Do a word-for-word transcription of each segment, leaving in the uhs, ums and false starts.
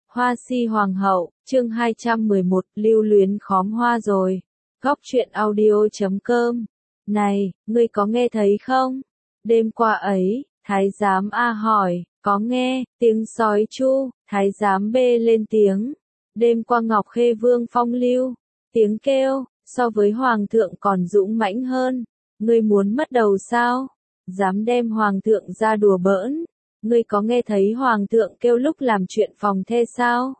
Hoa si hoàng hậu, chương hai trăm mười một, lưu luyến khóm hoa rồi. Góc truyện audio chấm com. Này, ngươi có nghe thấy không? Đêm qua ấy, thái giám A hỏi, có nghe, tiếng sói chu, thái giám B lên tiếng. Đêm qua Ngọc Khê Vương phong lưu, tiếng kêu, so với hoàng thượng còn dũng mãnh hơn. Ngươi muốn mất đầu sao? Dám đem hoàng thượng ra đùa bỡn. Ngươi có nghe thấy hoàng thượng kêu lúc làm chuyện phòng thê sao?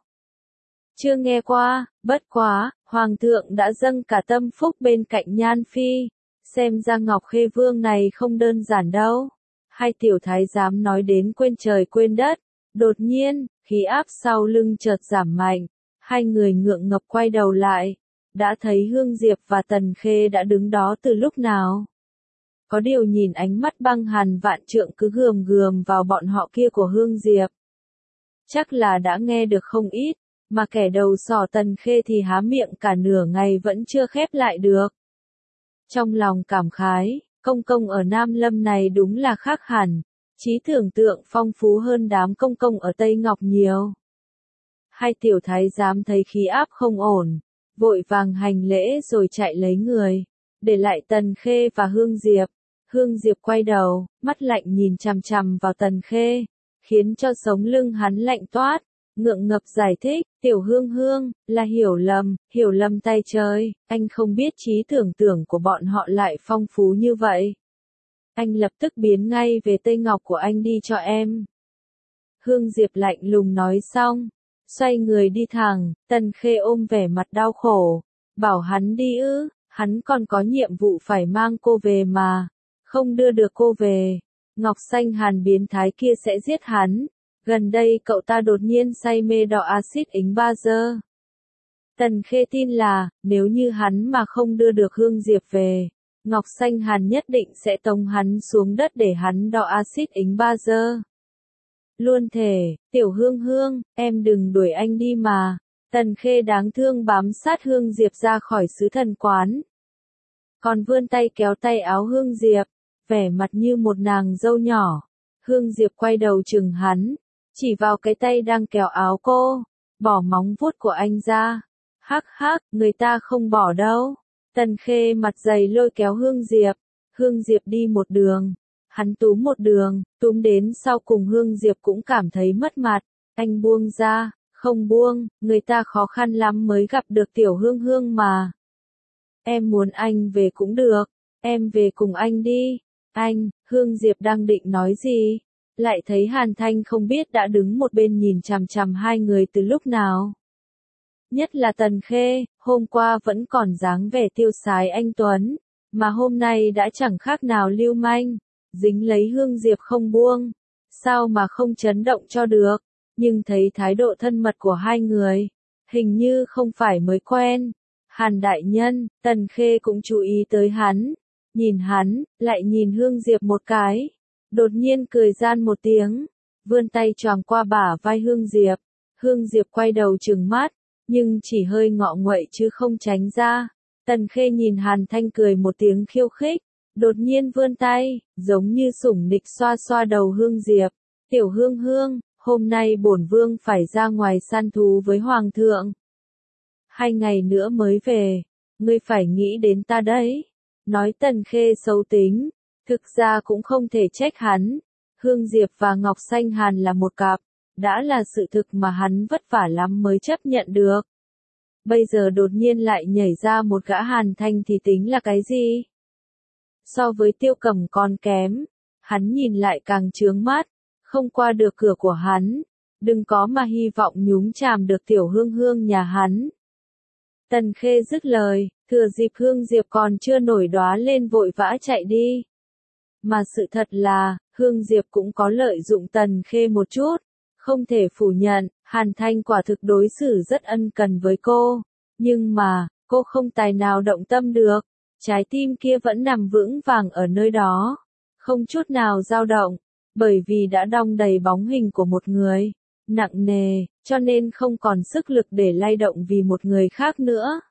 Chưa nghe qua, bất quá, hoàng thượng đã dâng cả tâm phúc bên cạnh Nhan Phi. Xem ra Ngọc Khê Vương này không đơn giản đâu. Hai tiểu thái giám nói đến quên trời quên đất. Đột nhiên, khí áp sau lưng chợt giảm mạnh. Hai người ngượng ngập quay đầu lại. Đã thấy Hương Diệp và Tần Khê đã đứng đó từ lúc nào. Có điều nhìn ánh mắt băng hàn vạn trượng cứ gườm gườm vào bọn họ kia của Hương Diệp. Chắc là đã nghe được không ít, mà kẻ đầu sỏ Tần Khê thì há miệng cả nửa ngày vẫn chưa khép lại được. Trong lòng cảm khái, công công ở Nam Lâm này đúng là khác hẳn, trí tưởng tượng phong phú hơn đám công công ở Tây Ngọc nhiều. Hai tiểu thái giám thấy khí áp không ổn, vội vàng hành lễ rồi chạy lấy người, để lại Tần Khê và Hương Diệp. Hương Diệp quay đầu, mắt lạnh nhìn chằm chằm vào Tần Khê, khiến cho sống lưng hắn lạnh toát, ngượng ngập giải thích, tiểu Hương Hương, là hiểu lầm, hiểu lầm tay trời, anh không biết trí tưởng tượng của bọn họ lại phong phú như vậy. Anh lập tức biến ngay về Tây Ngọc của anh đi cho em. Hương Diệp lạnh lùng nói xong, xoay người đi thẳng, Tần Khê ôm vẻ mặt đau khổ, bảo hắn đi ư, hắn còn có nhiệm vụ phải mang cô về mà. Không đưa được cô về, Ngọc Xanh Hàn biến thái kia sẽ giết hắn. Gần đây cậu ta đột nhiên say mê đọ axit ính ba giờ. Tần Khê tin là, nếu như hắn mà không đưa được Hương Diệp về, Ngọc Xanh Hàn nhất định sẽ tống hắn xuống đất để hắn đọ axit ính ba giờ. Luôn thề, tiểu Hương Hương, em đừng đuổi anh đi mà. Tần Khê đáng thương bám sát Hương Diệp ra khỏi sứ thần quán. Còn vươn tay kéo tay áo Hương Diệp, vẻ mặt như một nàng dâu nhỏ. Hương Diệp quay đầu chừng hắn, chỉ vào cái tay đang kéo áo cô, bỏ móng vuốt của anh ra. Hắc hắc, người ta không bỏ đâu. Tần Khê mặt dày lôi kéo Hương Diệp. Hương Diệp đi một đường, hắn túm một đường, túm đến sau cùng Hương Diệp cũng cảm thấy mất mặt. Anh buông ra, không buông, người ta khó khăn lắm mới gặp được tiểu Hương Hương mà. Em muốn anh về cũng được, em về cùng anh đi. Anh, Hương Diệp đang định nói gì, lại thấy Hàn Thanh không biết đã đứng một bên nhìn chằm chằm hai người từ lúc nào. Nhất là Tần Khê, hôm qua vẫn còn dáng vẻ tiêu sái anh tuấn, mà hôm nay đã chẳng khác nào lưu manh, dính lấy Hương Diệp không buông. Sao mà không chấn động cho được, nhưng thấy thái độ thân mật của hai người, hình như không phải mới quen. Hàn đại nhân, Tần Khê cũng chú ý tới hắn. Nhìn hắn, lại nhìn Hương Diệp một cái. Đột nhiên cười gian một tiếng. Vươn tay choàng qua bả vai Hương Diệp. Hương Diệp quay đầu trừng mắt. Nhưng chỉ hơi ngọ nguậy chứ không tránh ra. Tần Khê nhìn Hàn Thanh cười một tiếng khiêu khích. Đột nhiên vươn tay, giống như sủng nịch xoa xoa đầu Hương Diệp. Tiểu Hương Hương, hôm nay bổn vương phải ra ngoài săn thú với Hoàng thượng. Hai ngày nữa mới về, ngươi phải nghĩ đến ta đấy. Nói Tần Khê xấu tính, thực ra cũng không thể trách hắn. Hương Diệp và Ngọc Xanh Hàn là một cặp, đã là sự thực mà hắn vất vả lắm mới chấp nhận được. Bây giờ đột nhiên lại nhảy ra một gã Hàn Thanh thì tính là cái gì? So với Tiêu Cẩm còn kém, hắn nhìn lại càng chướng mắt, không qua được cửa của hắn. Đừng có mà hy vọng nhúng chàm được tiểu Hương Hương nhà hắn. Tần Khê dứt lời, thừa dịp Hương Diệp còn chưa nổi đóa lên vội vã chạy đi. Mà sự thật là, Hương Diệp cũng có lợi dụng Tần Khê một chút. Không thể phủ nhận, Hàn Thanh quả thực đối xử rất ân cần với cô. Nhưng mà, cô không tài nào động tâm được. Trái tim kia vẫn nằm vững vàng ở nơi đó. Không chút nào dao động. Bởi vì đã đong đầy bóng hình của một người. Nặng nề, cho nên không còn sức lực để lay động vì một người khác nữa.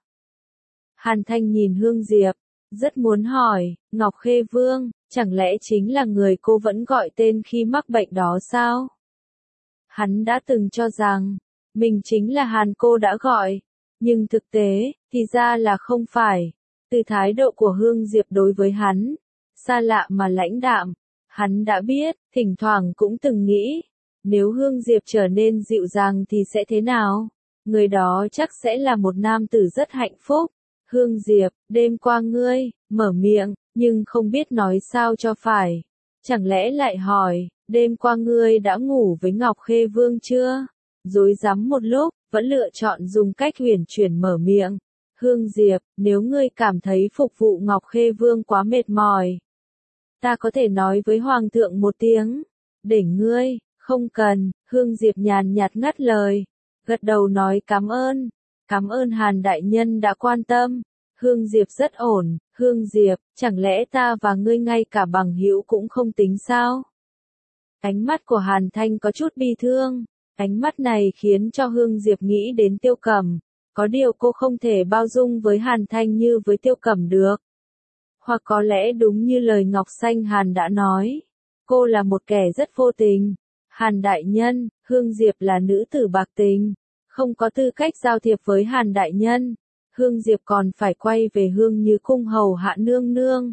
Hàn Thanh nhìn Hương Diệp, rất muốn hỏi, Ngọc Khê Vương, chẳng lẽ chính là người cô vẫn gọi tên khi mắc bệnh đó sao? Hắn đã từng cho rằng, mình chính là Hàn cô đã gọi. Nhưng thực tế, thì ra là không phải. Từ thái độ của Hương Diệp đối với hắn, xa lạ mà lãnh đạm, hắn đã biết, thỉnh thoảng cũng từng nghĩ, nếu Hương Diệp trở nên dịu dàng thì sẽ thế nào? Người đó chắc sẽ là một nam tử rất hạnh phúc. Hương Diệp, đêm qua ngươi, mở miệng, nhưng không biết nói sao cho phải. Chẳng lẽ lại hỏi, đêm qua ngươi đã ngủ với Ngọc Khê Vương chưa? Dối rắm một lúc, vẫn lựa chọn dùng cách huyền chuyển mở miệng. Hương Diệp, nếu ngươi cảm thấy phục vụ Ngọc Khê Vương quá mệt mỏi, ta có thể nói với Hoàng thượng một tiếng. Để ngươi, không cần, Hương Diệp nhàn nhạt ngắt lời. Gật đầu nói cảm ơn. Cảm ơn Hàn đại nhân đã quan tâm. Hương Diệp rất ổn. Hương Diệp, chẳng lẽ ta và ngươi ngay cả bằng hữu cũng không tính sao? Ánh mắt của Hàn Thanh có chút bi thương. Ánh mắt này khiến cho Hương Diệp nghĩ đến Tiêu Cẩm. Có điều cô không thể bao dung với Hàn Thanh như với Tiêu Cẩm được. Hoặc có lẽ đúng như lời Ngọc Xanh Hàn đã nói. Cô là một kẻ rất vô tình. Hàn đại nhân, Hương Diệp là nữ tử bạc tình. Không có tư cách giao thiệp với Hàn đại nhân. Hương Diệp còn phải quay về Hương Như cung hầu hạ nương nương.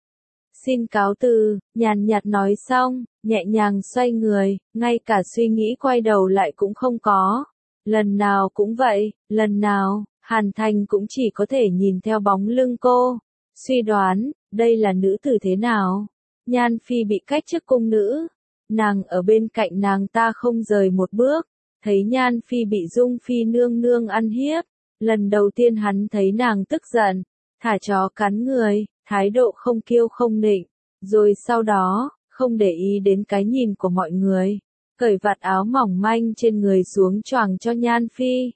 Xin cáo từ, nhàn nhạt nói xong, nhẹ nhàng xoay người, ngay cả suy nghĩ quay đầu lại cũng không có. Lần nào cũng vậy, lần nào, Hàn Thành cũng chỉ có thể nhìn theo bóng lưng cô. Suy đoán, đây là nữ tử thế nào? Nhan Phi bị cách chức cung nữ. Nàng ở bên cạnh nàng ta không rời một bước. Thấy Nhan Phi bị Dung Phi nương nương ăn hiếp. Lần đầu tiên hắn thấy nàng tức giận. Thả chó cắn người, thái độ không kiêu không nịnh. Rồi sau đó, không để ý đến cái nhìn của mọi người. Cởi vạt áo mỏng manh trên người xuống choàng cho Nhan Phi.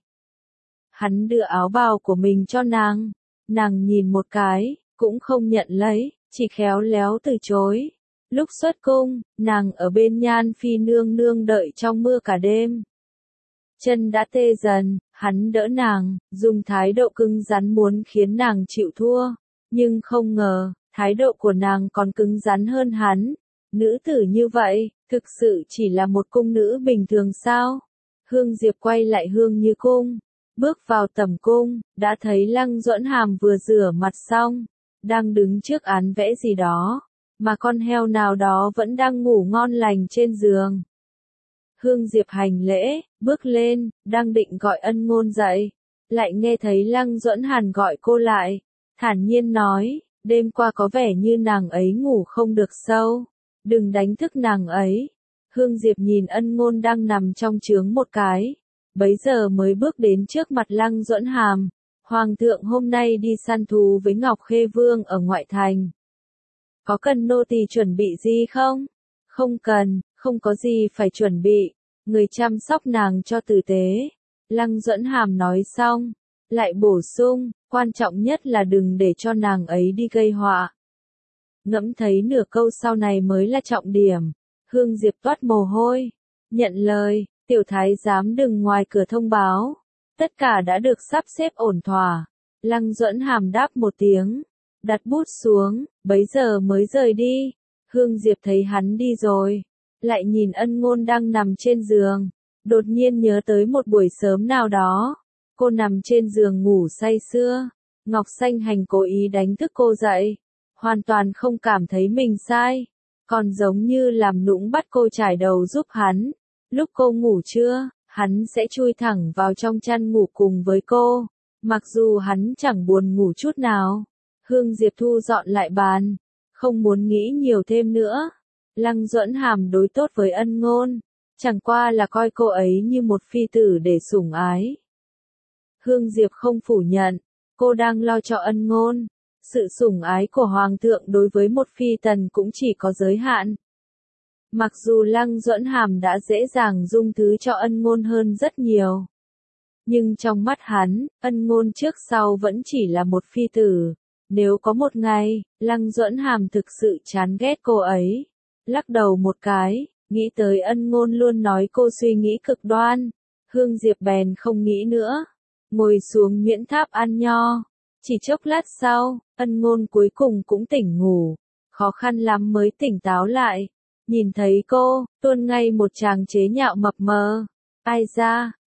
Hắn đưa áo bào của mình cho nàng. Nàng nhìn một cái, cũng không nhận lấy, chỉ khéo léo từ chối. Lúc xuất cung, nàng ở bên Nhan Phi nương nương đợi trong mưa cả đêm. Chân đã tê dần, hắn đỡ nàng, dùng thái độ cứng rắn muốn khiến nàng chịu thua. Nhưng không ngờ, thái độ của nàng còn cứng rắn hơn hắn. Nữ tử như vậy, thực sự chỉ là một cung nữ bình thường sao? Hương Diệp quay lại Hương Như cung. Bước vào tẩm cung, đã thấy Lăng Duẫn Hàm vừa rửa mặt xong, đang đứng trước án vẽ gì đó, mà con heo nào đó vẫn đang ngủ ngon lành trên giường. Hương Diệp hành lễ, bước lên, đang định gọi Ân Ngôn dậy, lại nghe thấy Lăng Duẫn Hàn gọi cô lại, thản nhiên nói, đêm qua có vẻ như nàng ấy ngủ không được sâu, đừng đánh thức nàng ấy. Hương Diệp nhìn Ân Ngôn đang nằm trong chướng một cái, bấy giờ mới bước đến trước mặt Lăng Duẫn Hàm. Hoàng thượng hôm nay đi săn thú với Ngọc Khê Vương ở ngoại thành. Có cần nô tỳ chuẩn bị gì không? Không cần, không có gì phải chuẩn bị. Người chăm sóc nàng cho tử tế. Lăng Duẫn Hàm nói xong, lại bổ sung, quan trọng nhất là đừng để cho nàng ấy đi gây họa. Ngẫm thấy nửa câu sau này mới là trọng điểm. Hương Diệp toát mồ hôi. Nhận lời, tiểu thái giám đừng ngoài cửa thông báo. Tất cả đã được sắp xếp ổn thỏa. Lăng Duẫn Hàm đáp một tiếng, đặt bút xuống, bấy giờ mới rời đi. Hương Diệp thấy hắn đi rồi, lại nhìn Ân Ngôn đang nằm trên giường, đột nhiên nhớ tới một buổi sớm nào đó. Cô nằm trên giường ngủ say sưa, Ngọc Xanh Hành cố ý đánh thức cô dậy, hoàn toàn không cảm thấy mình sai, còn giống như làm nũng bắt cô trải đầu giúp hắn. Lúc cô ngủ trưa, hắn sẽ chui thẳng vào trong chăn ngủ cùng với cô, mặc dù hắn chẳng buồn ngủ chút nào. Hương Diệp thu dọn lại bàn, không muốn nghĩ nhiều thêm nữa. Lăng Duẫn Hàm đối tốt với Ân Ngôn, chẳng qua là coi cô ấy như một phi tử để sủng ái. Hương Diệp không phủ nhận, cô đang lo cho Ân Ngôn. Sự sủng ái của Hoàng thượng đối với một phi tần cũng chỉ có giới hạn. Mặc dù Lăng Duẫn Hàm đã dễ dàng dung thứ cho Ân Ngôn hơn rất nhiều. Nhưng trong mắt hắn, Ân Ngôn trước sau vẫn chỉ là một phi tử. Nếu có một ngày, Lăng Duẫn Hàm thực sự chán ghét cô ấy. Lắc đầu một cái, nghĩ tới Ân Ngôn luôn nói cô suy nghĩ cực đoan. Hương Diệp bèn không nghĩ nữa. Ngồi xuống miễn tháp ăn nho. Chỉ chốc lát sau, Ân Ngôn cuối cùng cũng tỉnh ngủ. Khó khăn lắm mới tỉnh táo lại. Nhìn thấy cô, tuôn ngay một tràng chế nhạo mập mờ. Ai ra,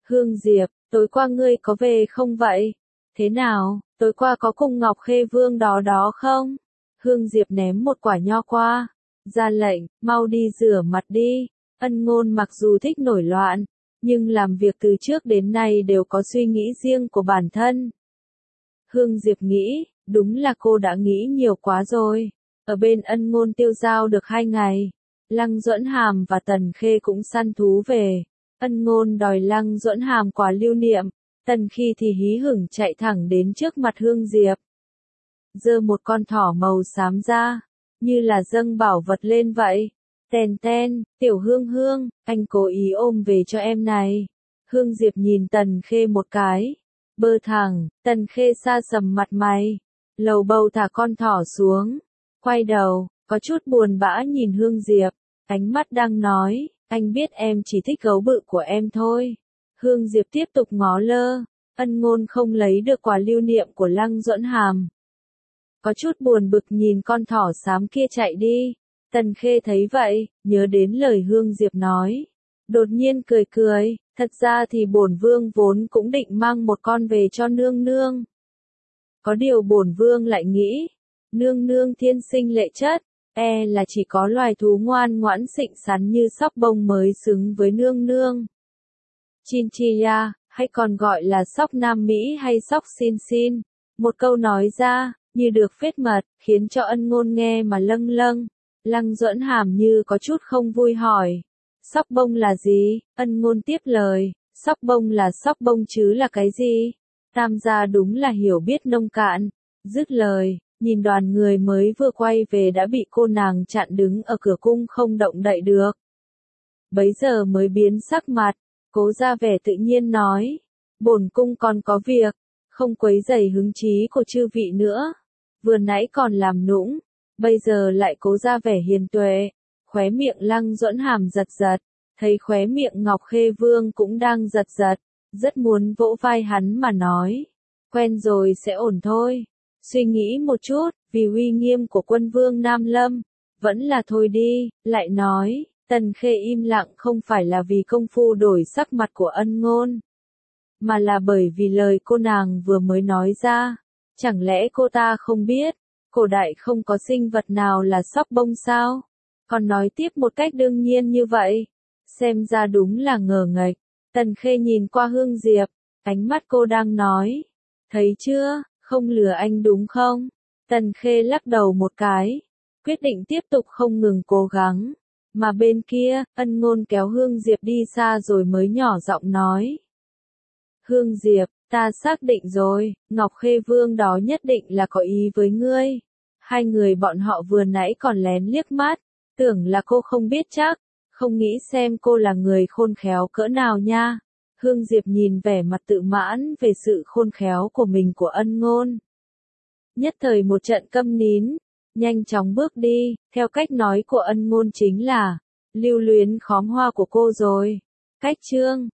Hương Diệp, tối qua ngươi có về không vậy? Thế nào, tối qua có cùng Ngọc Khê Vương đó đó không? Hương Diệp ném một quả nho qua, ra lệnh, mau đi rửa mặt đi. Ân Ngôn mặc dù thích nổi loạn, nhưng làm việc từ trước đến nay đều có suy nghĩ riêng của bản thân. Hương Diệp nghĩ, đúng là cô đã nghĩ nhiều quá rồi. Ở bên Ân Ngôn tiêu dao được hai ngày, Lăng Duẫn Hàm và Tần Khê cũng săn thú về. Ân Ngôn đòi Lăng Duẫn Hàm quà lưu niệm, Tần Khi thì hí hửng chạy thẳng đến trước mặt Hương Diệp. Giơ một con thỏ màu xám ra, như là dâng bảo vật lên vậy. Tèn ten, tiểu Hương Hương, anh cố ý ôm về cho em này. Hương Diệp nhìn Tần Khê một cái, bơ thẳng, Tần Khê sa sầm mặt mày, lầu bầu thả con thỏ xuống, quay đầu, có chút buồn bã nhìn Hương Diệp, ánh mắt đang nói, anh biết em chỉ thích gấu bự của em thôi. Hương Diệp tiếp tục ngó lơ, Ân Ngôn không lấy được quà lưu niệm của Lăng Duẫn Hàm. Có chút buồn bực nhìn con thỏ xám kia chạy đi. Tần Khê thấy vậy, nhớ đến lời Hương Diệp nói. Đột nhiên cười cười, thật ra thì bổn vương vốn cũng định mang một con về cho nương nương. Có điều bổn vương lại nghĩ, nương nương thiên sinh lệ chất, e là chỉ có loài thú ngoan ngoãn xịn xắn như sóc bông mới xứng với nương nương. Chinchilla, hay còn gọi là sóc Nam Mỹ hay sóc Xin Xin, một câu nói ra, như được phết mật, khiến cho Ân Ngôn nghe mà lâng lâng. Lăng Duẫn Hàm như có chút không vui hỏi. Sóc bông là gì? Ân Ngôn tiếp lời. Sóc bông là sóc bông chứ là cái gì? Tam gia đúng là hiểu biết nông cạn. Dứt lời, nhìn đoàn người mới vừa quay về đã bị cô nàng chặn đứng ở cửa cung không động đậy được. Bấy giờ mới biến sắc mặt, cố ra vẻ tự nhiên nói. Bổn cung còn có việc, không quấy rầy hứng chí của chư vị nữa. Vừa nãy còn làm nũng, bây giờ lại cố ra vẻ hiền tuệ. Khóe miệng Lăng Duẫn Hàm giật giật, thấy khóe miệng Ngọc Khê Vương cũng đang giật giật, rất muốn vỗ vai hắn mà nói. Quen rồi sẽ ổn thôi. Suy nghĩ một chút, vì uy nghiêm của quân vương Nam Lâm, vẫn là thôi đi, lại nói. Tần Khê im lặng không phải là vì công phu đổi sắc mặt của Ân Ngôn, mà là bởi vì lời cô nàng vừa mới nói ra. Chẳng lẽ cô ta không biết, cổ đại không có sinh vật nào là sóc bông sao? Còn nói tiếp một cách đương nhiên như vậy. Xem ra đúng là ngờ nghệch. Tần Khê nhìn qua Hương Diệp, ánh mắt cô đang nói. Thấy chưa, không lừa anh đúng không? Tần Khê lắc đầu một cái, quyết định tiếp tục không ngừng cố gắng. Mà bên kia, Ân Ngôn kéo Hương Diệp đi xa rồi mới nhỏ giọng nói. Hương Diệp, ta xác định rồi, Ngọc Khê Vương đó nhất định là có ý với ngươi. Hai người bọn họ vừa nãy còn lén liếc mắt, tưởng là cô không biết chắc, không nghĩ xem cô là người khôn khéo cỡ nào nha. Hương Diệp nhìn vẻ mặt tự mãn về sự khôn khéo của mình của Ân Ngôn. Nhất thời một trận câm nín, nhanh chóng bước đi, theo cách nói của Ân Ngôn chính là, lưu luyến khóm hoa của cô rồi. Cách chương